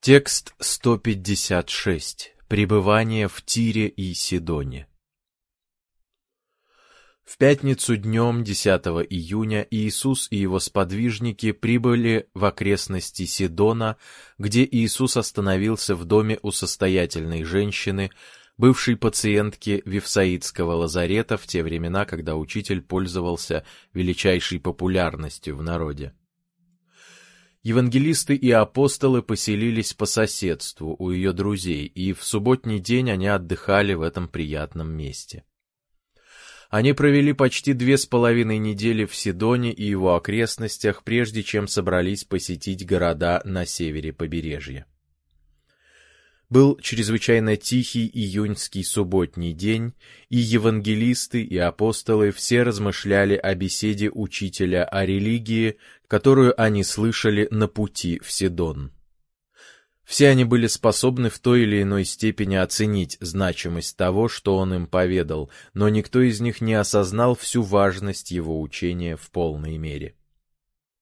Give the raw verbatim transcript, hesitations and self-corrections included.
Текст сто пятьдесят шесть. Пребывание в Тире и Сидоне. В пятницу днем десятого июня Иисус и его сподвижники прибыли в окрестности Сидона, где Иисус остановился в доме у состоятельной женщины, бывшей пациентки Вифсаидского лазарета в те времена, когда учитель пользовался величайшей популярностью в народе. Евангелисты и апостолы поселились по соседству у ее друзей, и в субботний день они отдыхали в этом приятном месте. Они провели почти две с половиной недели в Сидоне и его окрестностях, прежде чем собрались посетить города на севере побережья. Был чрезвычайно тихий июньский субботний день, и евангелисты и апостолы все размышляли о беседе учителя о религии, которую они слышали на пути в Сидон. Все они были способны в той или иной степени оценить значимость того, что он им поведал, но никто из них не осознал всю важность его учения в полной мере.